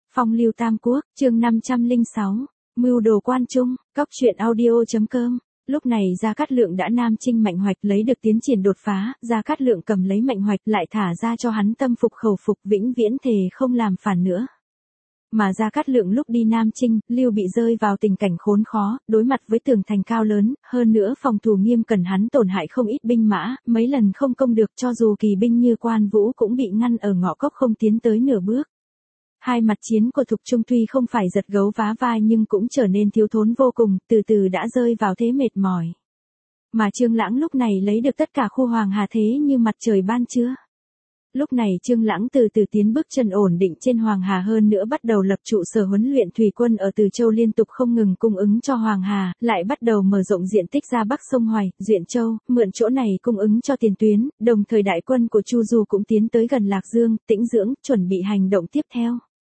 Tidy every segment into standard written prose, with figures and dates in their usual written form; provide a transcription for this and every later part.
Phong lưu Tam Quốc, chương 506, mưu đồ quan trung, cóc truyện audio.com. Lúc này Gia Cát Lượng đã nam chinh Mạnh Hoạch lấy được tiến triển đột phá, Gia Cát Lượng cầm lấy Mạnh Hoạch lại thả ra cho hắn tâm phục khẩu phục, vĩnh viễn thề không làm phản nữa. Mà Gia Cát Lượng lúc đi nam chinh, Lưu Bị rơi vào tình cảnh khốn khó, đối mặt với tường thành cao lớn, hơn nữa phòng thủ nghiêm cẩn, hắn tổn hại không ít binh mã, mấy lần không công được, cho dù kỳ binh như Quan Vũ cũng bị ngăn ở ngõ cốc không tiến tới nửa bước. Hai mặt chiến của Thục Trung tuy không phải giật gấu vá vai nhưng cũng trở nên thiếu thốn vô cùng, từ từ đã rơi vào thế mệt mỏi. Mà Trương Lãng lúc này lấy được tất cả khu Hoàng Hà thế như mặt trời ban trưa. Lúc này Trương Lãng từ từ tiến bước chân ổn định trên Hoàng Hà, hơn nữa bắt đầu lập trụ sở huấn luyện thủy quân ở Từ Châu liên tục không ngừng cung ứng cho Hoàng Hà, lại bắt đầu mở rộng diện tích ra Bắc sông Hoài, Duyện Châu, mượn chỗ này cung ứng cho tiền tuyến, đồng thời đại quân của Chu Du cũng tiến tới gần Lạc Dương, tĩnh dưỡng, chuẩn bị hành động tiếp theo.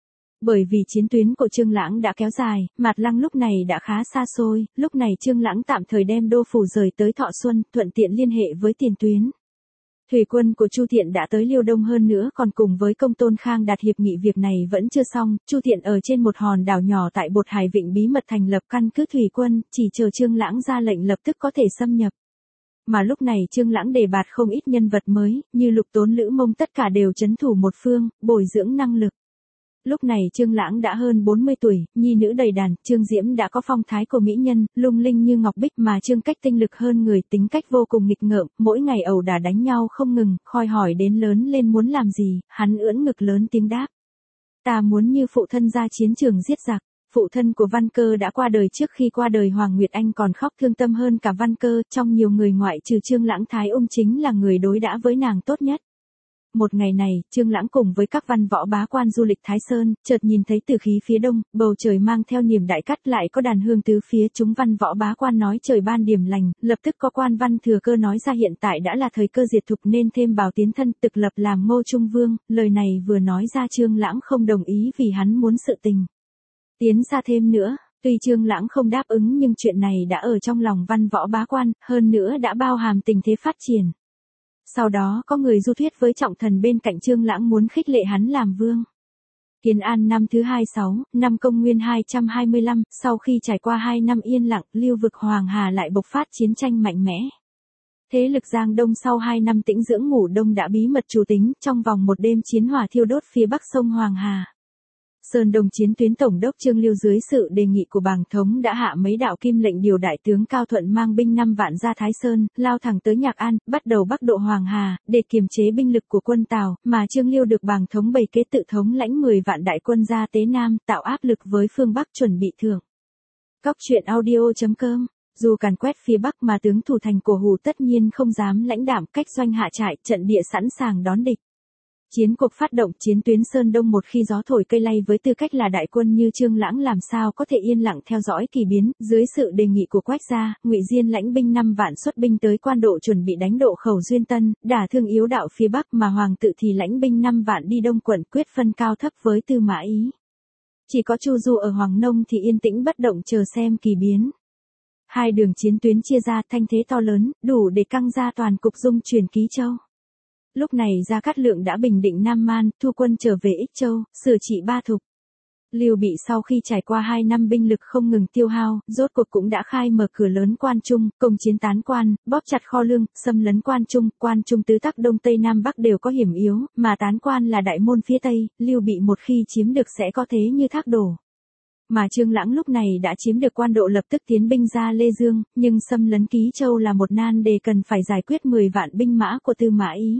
Bởi vì chiến tuyến của Trương Lãng đã kéo dài, Mạt Lăng lúc này đã khá xa xôi, lúc này Trương Lãng tạm thời đem đô phủ rời tới Thọ Xuân, thuận tiện liên hệ với tiền tuyến. Thủy quân của Chu Thiện đã tới Liêu Đông, hơn nữa còn cùng với Công Tôn Khang đạt hiệp nghị. Việc này vẫn chưa xong, Chu Thiện ở trên một hòn đảo nhỏ tại Bột Hải Vịnh bí mật thành lập căn cứ thủy quân, chỉ chờ Trương Lãng ra lệnh lập tức có thể xâm nhập. Mà lúc này Trương Lãng đề bạt không ít nhân vật mới, như Lục Tốn, Lữ Mông, tất cả đều trấn thủ một phương, bồi dưỡng năng lực. Lúc này Trương Lãng đã hơn 40 tuổi, nhi nữ đầy đàn, Trương Diễm đã có phong thái của mỹ nhân, lung linh như ngọc bích, mà Trương Cách tinh lực hơn người, tính cách vô cùng nghịch ngợm, mỗi ngày ẩu đả đánh nhau không ngừng, khoi hỏi đến lớn lên muốn làm gì, hắn ưỡn ngực lớn tiếng đáp: "Ta muốn như phụ thân ra chiến trường giết giặc." Phụ thân của Văn Cơ đã qua đời, trước khi qua đời Hoàng Nguyệt Anh còn khóc thương tâm hơn cả Văn Cơ, trong nhiều người ngoại trừ Trương Lãng, Thái Ung chính là người đối đãi với nàng tốt nhất. Một ngày này, Trương Lãng cùng với các văn võ bá quan du lịch Thái Sơn, chợt nhìn thấy từ khí phía đông, bầu trời mang theo niềm đại cát, lại có đàn hương tứ phía, chúng văn võ bá quan nói trời ban điểm lành, lập tức có quan văn thừa cơ nói ra hiện tại đã là thời cơ diệt Thục nên thêm bào tiến thân, thực lập làm Ngô Trung Vương. Lời này vừa nói ra Trương Lãng không đồng ý vì hắn muốn sự tình tiến xa thêm nữa. Tuy Trương Lãng không đáp ứng nhưng chuyện này đã ở trong lòng văn võ bá quan, hơn nữa đã bao hàm tình thế phát triển. Sau đó có người du thuyết với trọng thần bên cạnh Trương Lãng muốn khích lệ hắn làm vương. Kiến An năm thứ 26, năm Công nguyên 225, sau khi trải qua 2 năm yên lặng, lưu vực Hoàng Hà lại bộc phát chiến tranh mạnh mẽ. Thế lực Giang Đông sau 2 năm tĩnh dưỡng ngủ đông đã bí mật chủ tính, trong vòng một đêm chiến hỏa thiêu đốt phía bắc sông Hoàng Hà. Sơn Đông chiến tuyến tổng đốc Trương Liêu dưới sự đề nghị của Bàng Thống đã hạ mấy đạo kim lệnh điều đại tướng Cao Thuận mang binh 5 vạn ra Thái Sơn, lao thẳng tới Nhạc An, bắt đầu bắc độ Hoàng Hà, để kiềm chế binh lực của quân Tào, mà Trương Liêu được Bàng Thống bày kế tự thống lãnh 10 vạn đại quân ra Tế Nam, tạo áp lực với phương Bắc chuẩn bị thưởng. Cóc truyện audio.com. Dù càn quét phía Bắc mà tướng thủ thành của Hù tất nhiên không dám lãnh đạm, cách doanh hạ trại, trận địa sẵn sàng đón địch. Chiến cuộc phát động, chiến tuyến Sơn Đông một khi gió thổi cây lay, với tư cách là đại quân như Trương Lãng làm sao có thể yên lặng theo dõi kỳ biến. Dưới sự đề nghị của Quách gia, Ngụy Diên lãnh binh 5 vạn xuất binh tới Quan Độ chuẩn bị đánh độ Khẩu Duyên Tân, đả thương yếu đạo phía Bắc, mà Hoàng tự thì lãnh binh 5 vạn đi Đông quận quyết phân cao thấp với Tư Mã Ý. Chỉ có Chu Du ở Hoàng Nông thì yên tĩnh bất động chờ xem kỳ biến. Hai đường chiến tuyến chia ra, thanh thế to lớn, đủ để căng ra toàn cục dung chuyển Ký Châu. Lúc này Gia Cát Lượng đã bình định Nam Man, thu quân trở về Ích Châu, sửa trị Ba Thục. Lưu Bị sau khi trải qua 2 năm binh lực không ngừng tiêu hao, rốt cuộc cũng đã khai mở cửa lớn Quan Trung, công chiến Tán Quan, bóp chặt kho lương, xâm lấn Quan Trung tứ tắc Đông Tây Nam Bắc đều có hiểm yếu, mà Tán Quan là đại môn phía Tây, Lưu Bị một khi chiếm được sẽ có thế như thác đổ. Mà Trương Lãng lúc này đã chiếm được Quan Độ, lập tức tiến binh ra Lê Dương, nhưng xâm lấn Ký Châu là một nan đề cần phải giải quyết 10 vạn binh mã của Tư Mã Ý.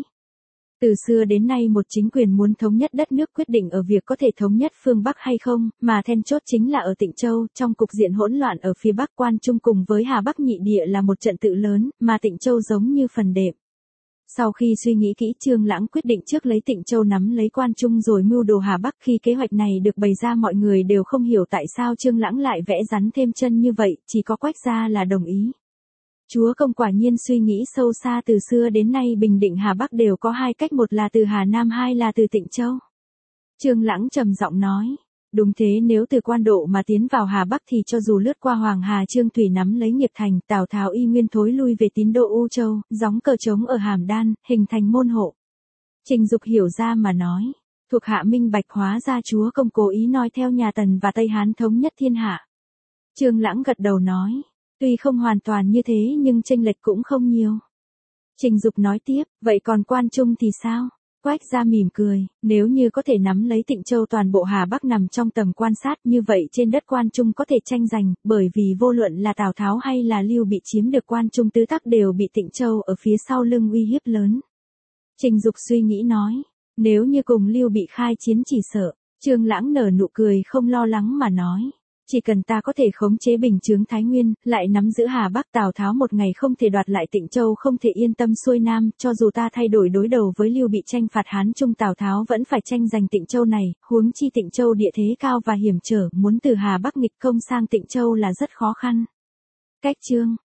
Từ xưa đến nay một chính quyền muốn thống nhất đất nước quyết định ở việc có thể thống nhất phương Bắc hay không, mà then chốt chính là ở Tịnh Châu, trong cục diện hỗn loạn ở phía Bắc Quan Trung cùng với Hà Bắc nhị địa là một trận tự lớn, mà Tịnh Châu giống như phần đệm. Sau khi suy nghĩ kỹ, Trương Lãng quyết định trước lấy Tịnh Châu nắm lấy Quan Trung rồi mưu đồ Hà Bắc. Khi kế hoạch này được bày ra mọi người đều không hiểu tại sao Trương Lãng lại vẽ rắn thêm chân như vậy, chỉ có Quách gia là đồng ý. Chúa công quả nhiên suy nghĩ sâu xa, từ xưa đến nay bình định Hà Bắc đều có 2 cách, một là từ Hà Nam, 2 là từ Tịnh Châu. Trương Lãng trầm giọng nói: "Đúng thế, nếu từ Quan Độ mà tiến vào Hà Bắc thì cho dù lướt qua Hoàng Hà, Trương Thủy nắm lấy Nghiệp Thành, Tào Tháo y nguyên thối lui về Tín Đô U Châu, gióng cờ trống ở Hàm Đan, hình thành môn hộ." Trình Dục hiểu ra mà nói: Thuộc hạ minh bạch, hóa ra chúa công cố ý nói theo nhà Tần và Tây Hán thống nhất thiên hạ. Trương Lãng gật đầu nói, tuy không hoàn toàn như thế nhưng chênh lệch cũng không nhiều. Trình Dục nói tiếp, vậy còn Quan Trung thì sao? Quách Gia mỉm cười, nếu như có thể nắm lấy Tịnh Châu toàn bộ Hà Bắc nằm trong tầm quan sát như vậy trên đất Quan Trung có thể tranh giành, bởi vì vô luận là Tào Tháo hay là Lưu Bị chiếm được Quan Trung tứ tắc đều bị Tịnh Châu ở phía sau lưng uy hiếp lớn. Trình Dục suy nghĩ nói, nếu như cùng Lưu Bị khai chiến chỉ sợ. Trương Lãng nở nụ cười không lo lắng mà nói, chỉ cần ta có thể khống chế bình chướng Thái Nguyên, lại nắm giữ Hà Bắc, Tào Tháo một ngày không thể đoạt lại Tịnh Châu, không thể yên tâm xuôi nam, cho dù ta thay đổi đối đầu với Lưu Bị tranh phạt Hán Trung, Tào Tháo vẫn phải tranh giành Tịnh Châu này, huống chi Tịnh Châu địa thế cao và hiểm trở, muốn từ Hà Bắc nghịch công sang Tịnh Châu là rất khó khăn. Cách chương